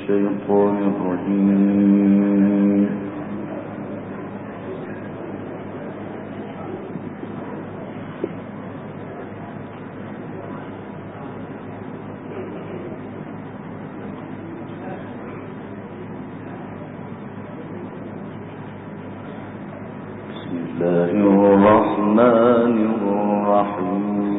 الشيطان الرجيم. بسم الله الرحمن الرحيم.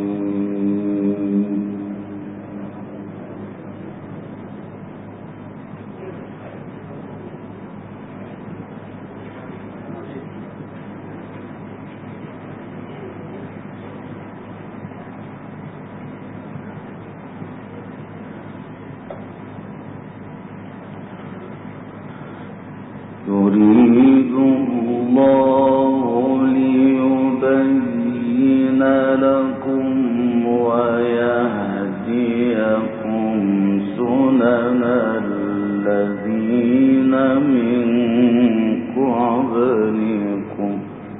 يريد الله ليبين لكم ويهديكم سنن الذين من قبلكم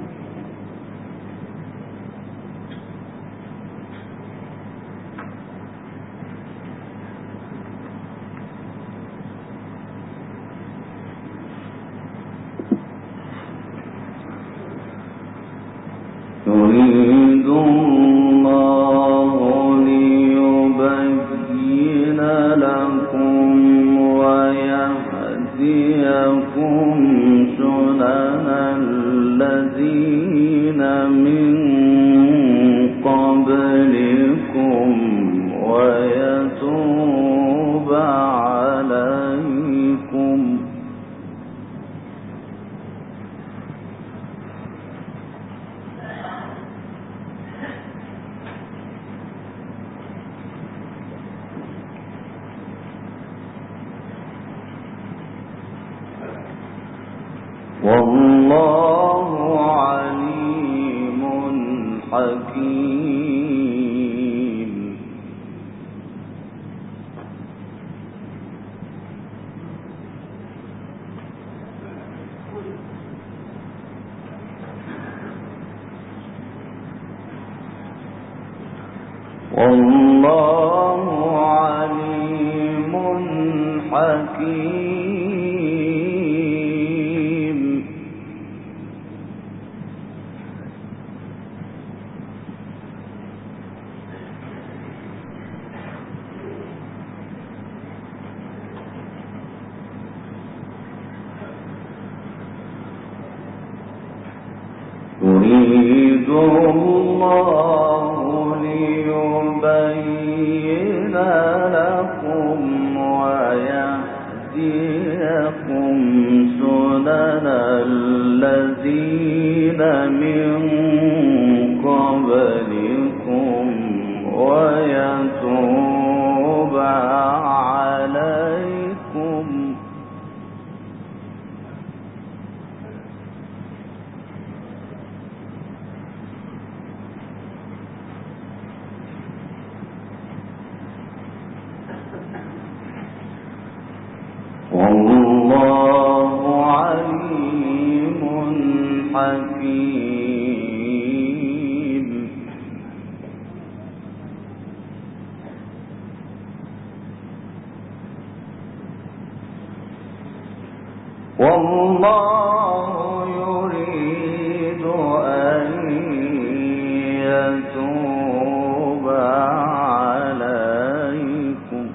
يريد الله ليبين لكم ويهديكم سنن الذين من قبلكم ويتوب عليكم والله عليم حكيم. والله عليم حكيم. يريد الله ليبين لكم ويهديكم سنن الذين من قبلكم ويتوب عليكم والله عليم حكيم. والله يريد أن يتوب عليكم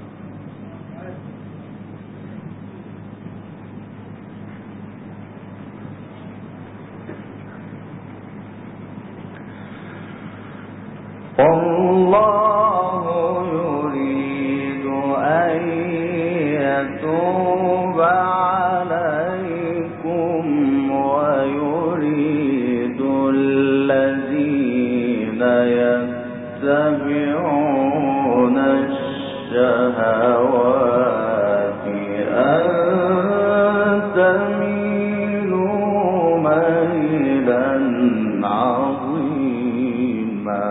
والله يريد أن يتوب عليكم ويريد الذين يتبعون الشهوات أن تميلوا ميلا عظيما.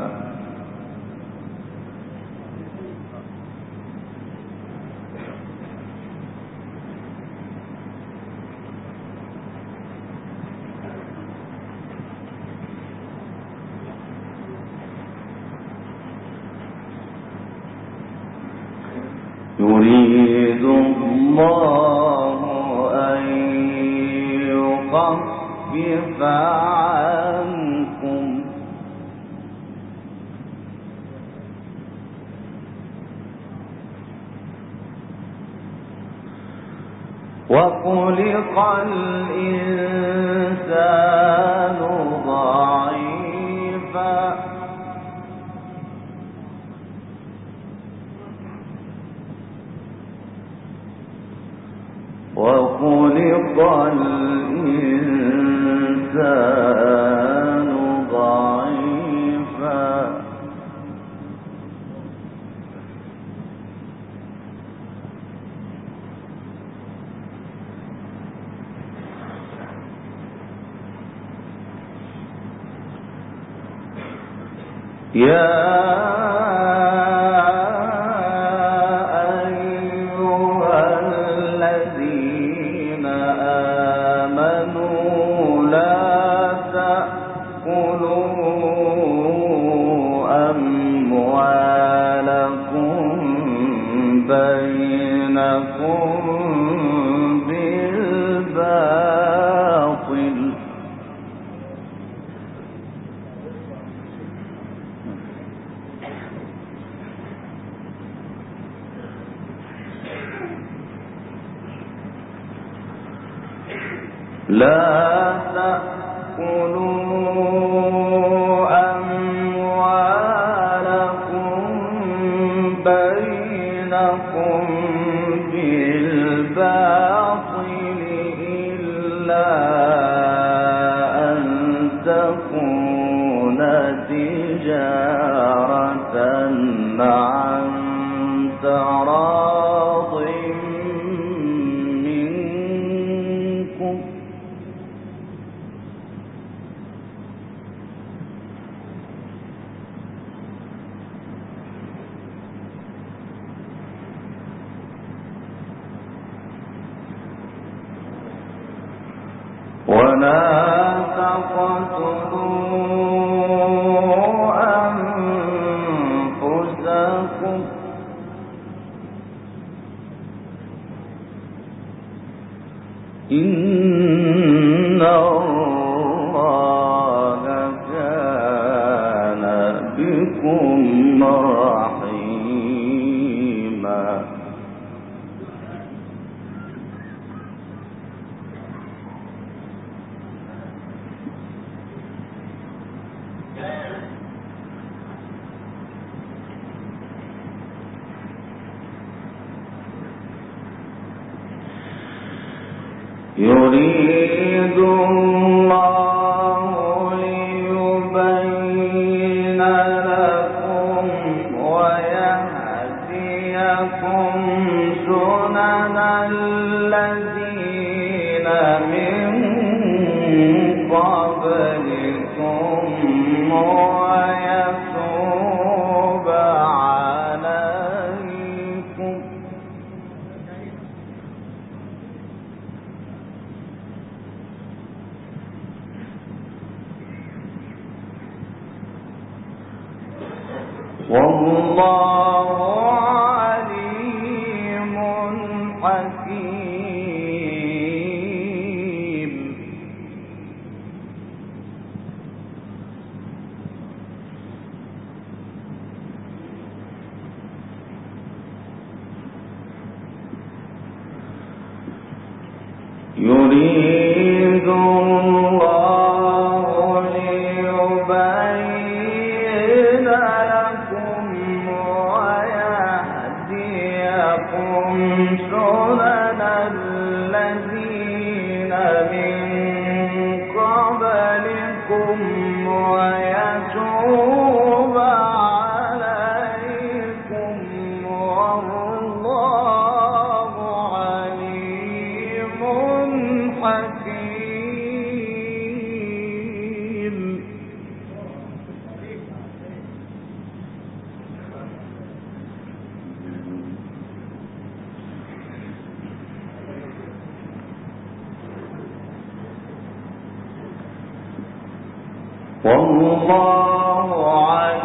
يريد الله أن يخفف عنكم وخلق الإنسان ضعيفا وخلق الإنسان ضعيفا يا لا تأكلوا أموالكم بينكم بالباطل إلا أن تكون تجارة عن تراض منكم ولا تقتلوا أنفسكم إن الله كان بكم رحيما يريد الله ليبين لكم ويهديكم سنن الذين من قبلكم ويتوب عليكم والله عليم حكيم يريد الله ليبين لكم ويهديكم سنن الذين من قبلكم ويتوب عليكم والله عليم حكيم والله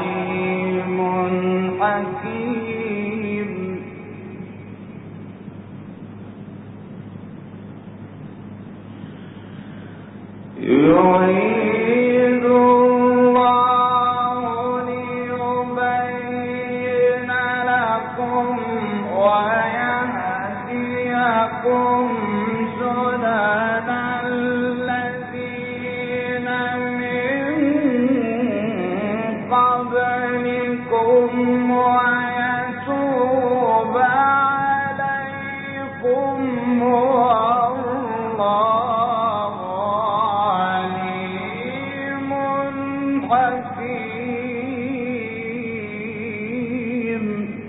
عليم حكيم يريد الله ليبين لكم ويهديكم سنن الذين من قبلكم ويتوب عليكم والله عليم حكيم.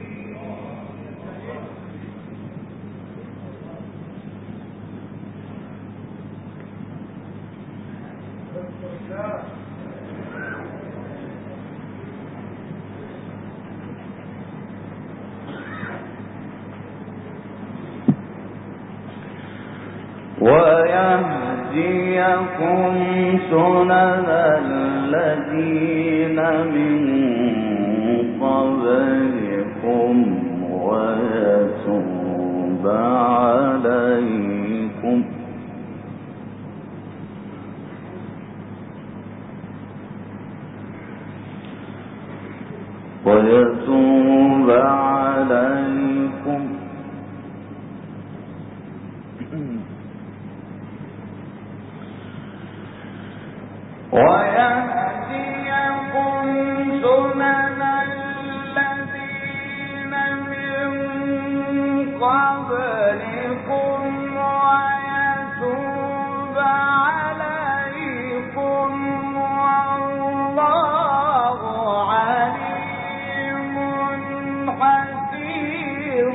ويهديكم سنن الذين من قبلكم ويتوب عليكم ويهديكم سنن الذين من قبلكم ويتوب عليكم والله عليم حكيم.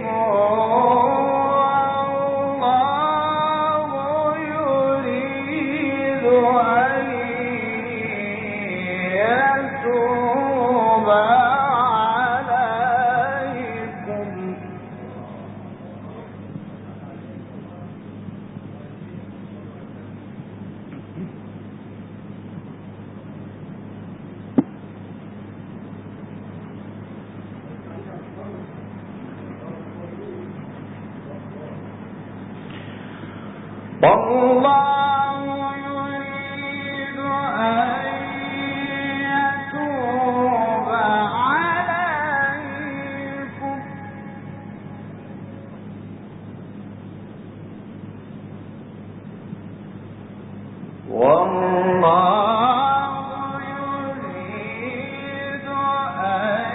والله يريد أن يتوب عليكم والله يريد أن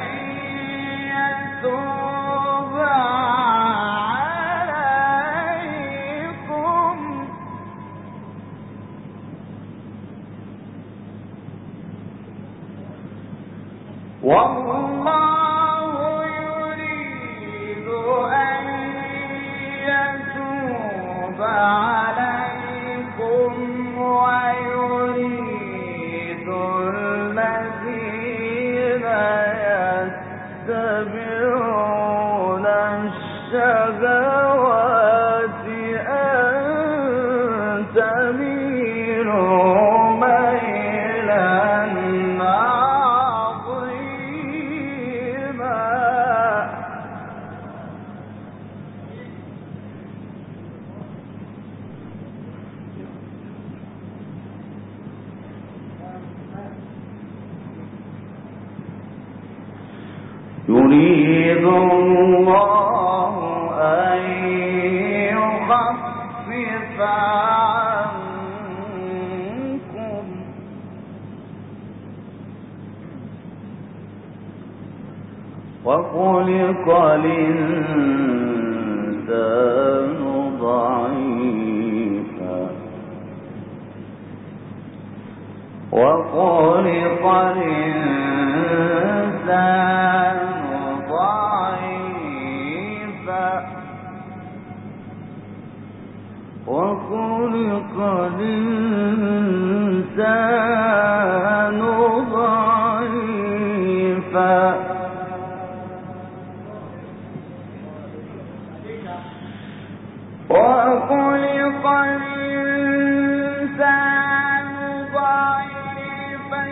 يتوب عليكم والله يريد أن يتوب عليكم ويريد الذين يتبعون الشهوات أن تميلوا ميلا يريد الله أن يخفف عنكم وخلق الإنسان ضعيفا وخلق الإنسان ضعيفا وخلق الإنسان ضعيفا وخلق الإنسان ضعيفا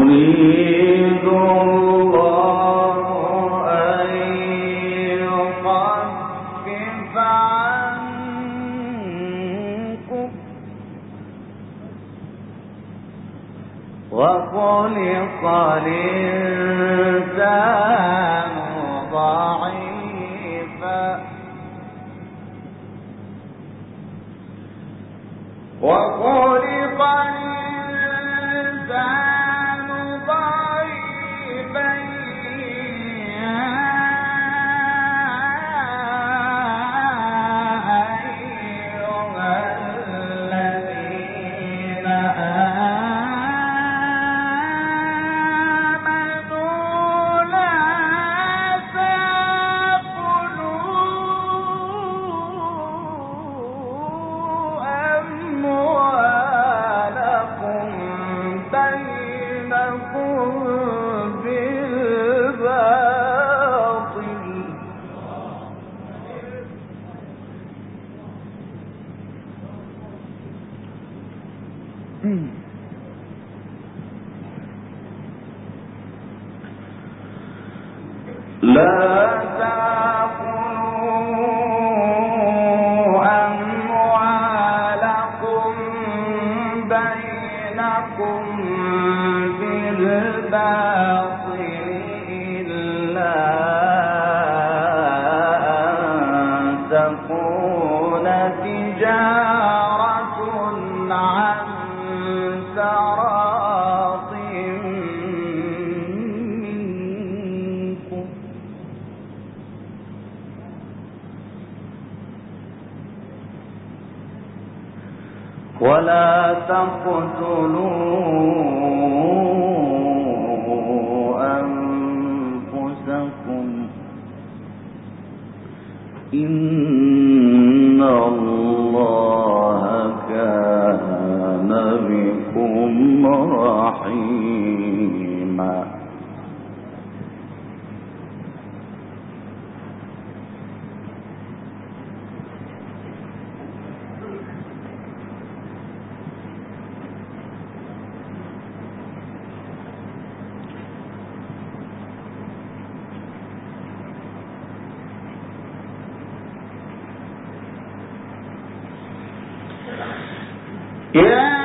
يريد الله أن يخفف عنكم وخلق الإنسان ضعيفا وخلق الإنسان ضعيفا أيها الذين آمنوا لا تأكلوا أموالكم بينكم بالباطل لا تأكلوا أموالكم بينكم بالباطل إلا أن تكون تجارة عن تراض منكم ولا تقتلوا أنفسكم إن الله كان بكم رحيما يا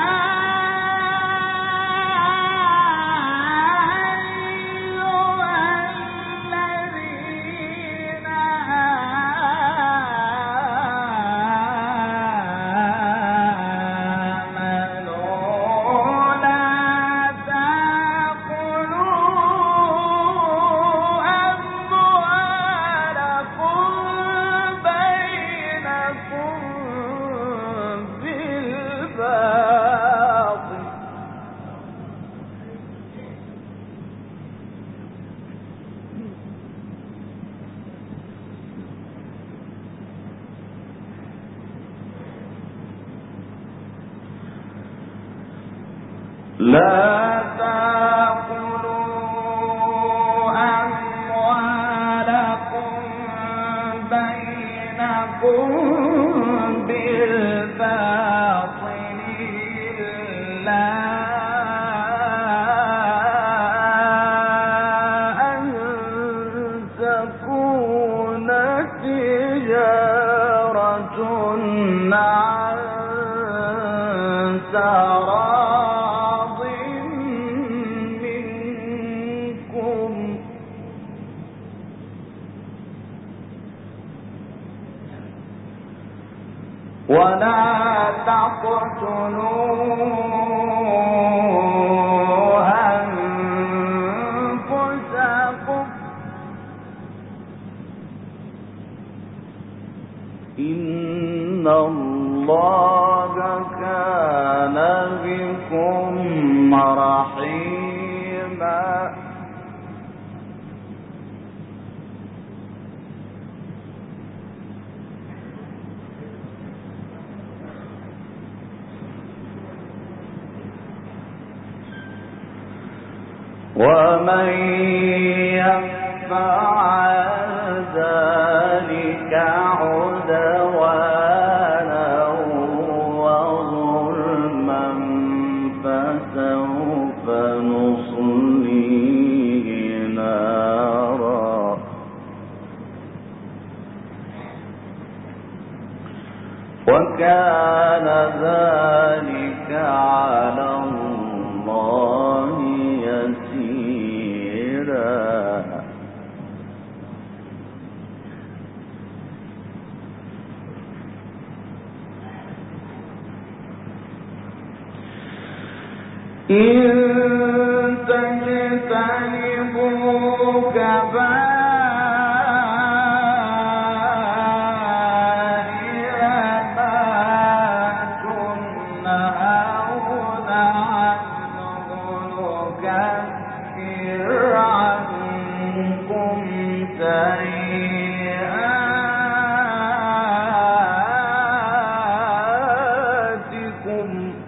لا تأكلوا أموالكم بينكم بالباطل إلا أن تكون تجارة عن تراض منكم ولا تقتلوا أنفسكم إن الله كان بكم رحيما ومن يفعل ذلك عدوانا وظلما فسوف نصيبه وكان ذلك على الله يسيرا إن تجتنبوا كبائر ما تنهون عنه نكفر عنكم سيئاتكم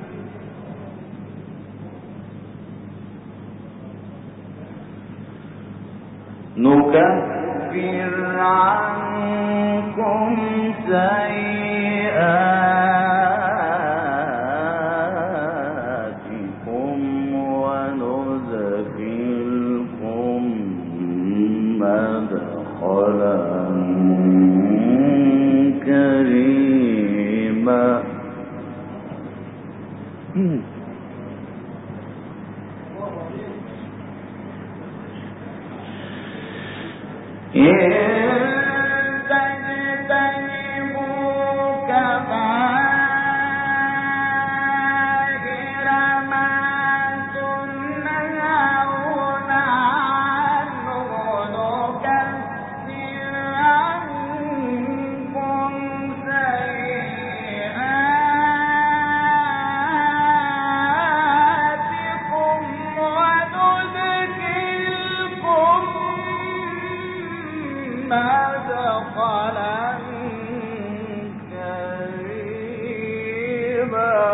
وندخلكم مدخلا كريما مدخلا كريما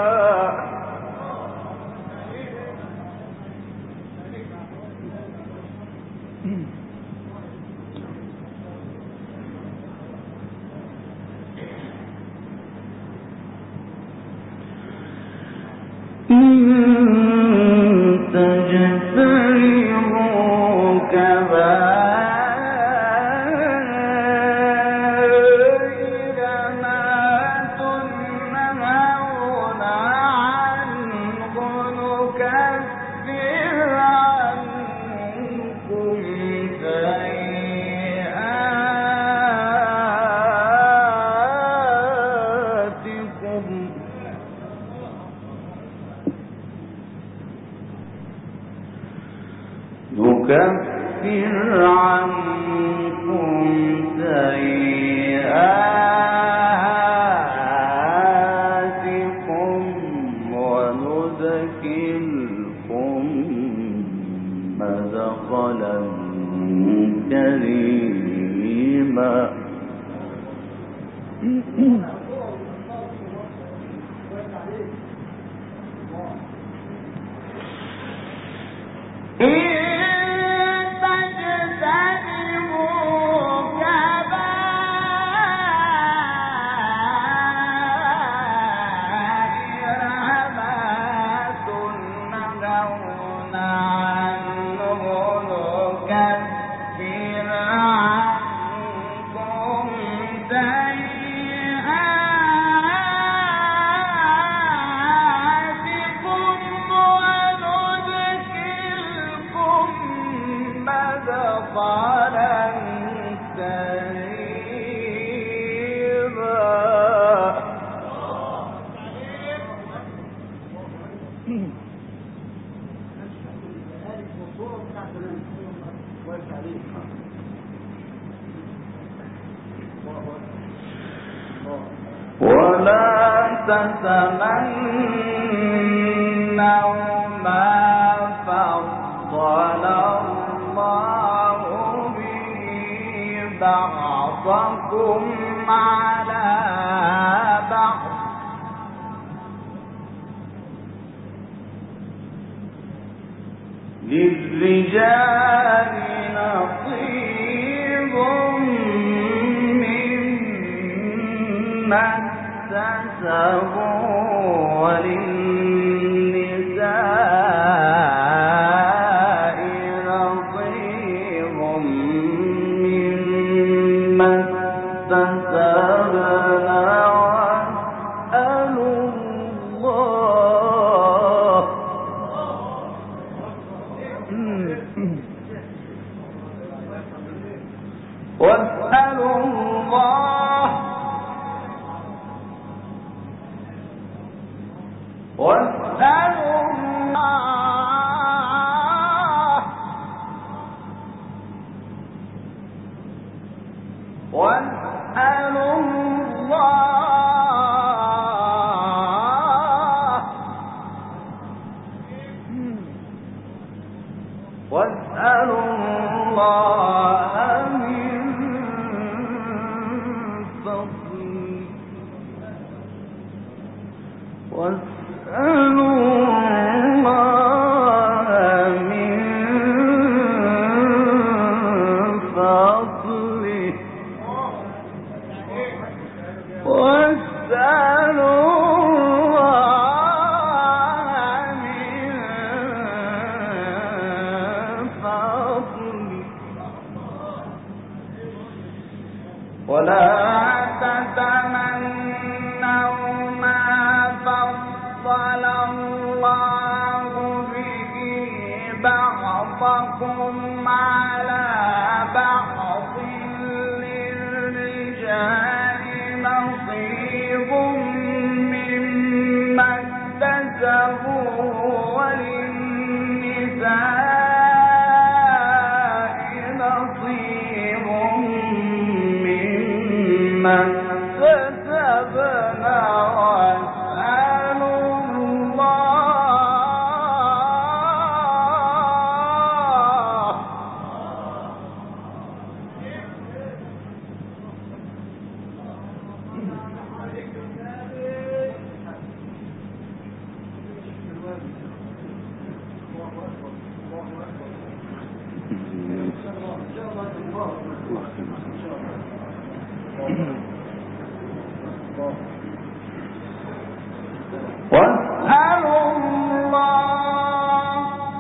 تجتنبوا كبائر ما تنهون عنه نكفر عنكم سيئاتكم نكفر عنكم سيئاتكم وندخلكم مدخلا كريما ولا تتمنوا ما فضل الله به بعضكم على بعض للرجال نصيب مما اكتسبوا وللنساء نصيب مما اكتسبن بعضكم